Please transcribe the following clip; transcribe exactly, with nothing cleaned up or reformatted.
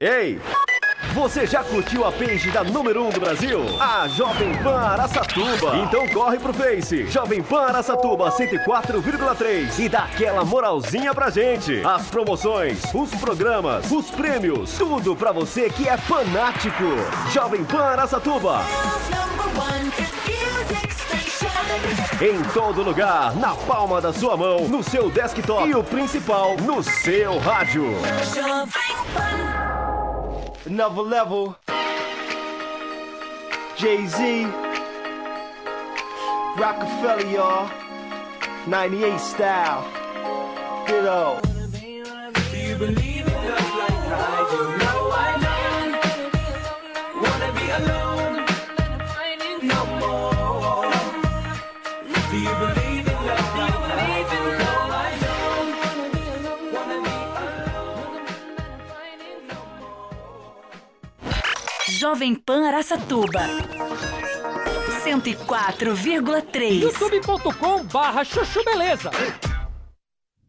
Ei! Você já curtiu a page da número um do Brasil? A Jovem Pan Araçatuba. Então corre pro Face, Jovem Pan Araçatuba cento e quatro vírgula três e dá aquela moralzinha pra gente. As promoções, os programas, os prêmios, tudo pra você que é fanático. Jovem Pan Araçatuba. Em todo lugar, na palma da sua mão, no seu desktop e o principal, no seu rádio. Another level. Jay-Z. Rockefeller, y'all. ninety-eight style. Get up. Do you believe in love like I do? No, I don't. Wanna be alone no more. Do you believe in love like I do? No, I don't. Wanna be alone no more. Jovem Pan Araçatuba cento e quatro vírgula três. youtube ponto com barra chuchu beleza.